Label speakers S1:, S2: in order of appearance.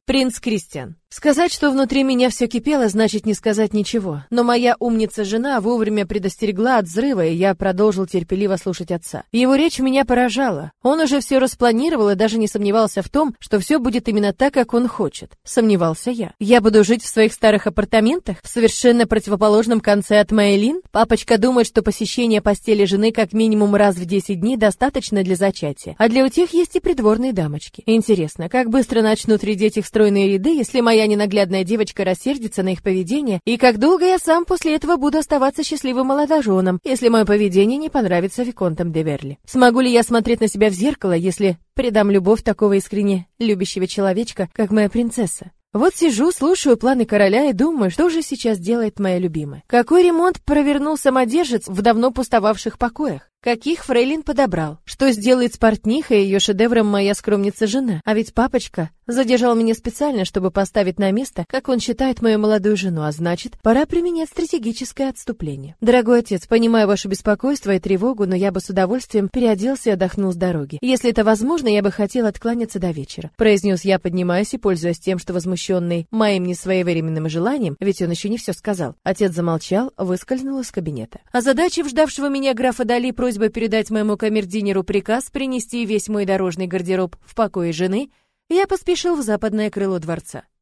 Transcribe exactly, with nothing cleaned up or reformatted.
S1: Принц Кристиан. Сказать, что внутри меня все кипело, значит не сказать ничего. Но моя умница-жена вовремя предостерегла от взрыва, и я продолжил терпеливо слушать отца. Его речь меня поражала. Он уже все распланировал и даже не сомневался в том, что все будет именно так, как он хочет. Сомневался я. Я буду жить в своих старых апартаментах, в совершенно противоположном конце от Мэйлин? Папочка думает, что посещение постели жены как минимум раз в десять дней достаточно для зачатия. А для утех есть и придворные дамочки. Интересно, как быстро начнут редеть их стройные ряды, если моя ненаглядная девочка рассердится на их поведение, и как долго я сам после этого буду оставаться счастливым молодоженом, если мое поведение не понравится виконтам де Верли. Смогу ли я смотреть на себя в зеркало, если предам любовь такого искренне любящего человечка, как моя принцесса? Вот сижу, слушаю планы короля и думаю, что же сейчас делает моя любимая. Какой ремонт провернул самодержец в давно пустовавших покоях? Каких фрейлин подобрал? Что сделает с портнихой и ее шедевром моя скромница-жена? А ведь папочка задержал меня специально, чтобы поставить на место, как он считает, мою молодую жену, а значит, пора применять стратегическое отступление. Дорогой отец, понимаю ваше беспокойство и тревогу, но я бы с удовольствием переоделся и отдохнул с дороги. Если это возможно, я бы хотел откланяться до вечера, произнес я, поднимаясь и пользуясь тем, что возмущенный моим несвоевременным желанием, ведь он еще не все сказал. Отец замолчал, выскользнул из кабинета. Озадачив ждавшего меня графа Дали просьба передать моему камердинеру приказ принести весь мой дорожный гардероб в покое жены, я поспешил в западное крыло дворца.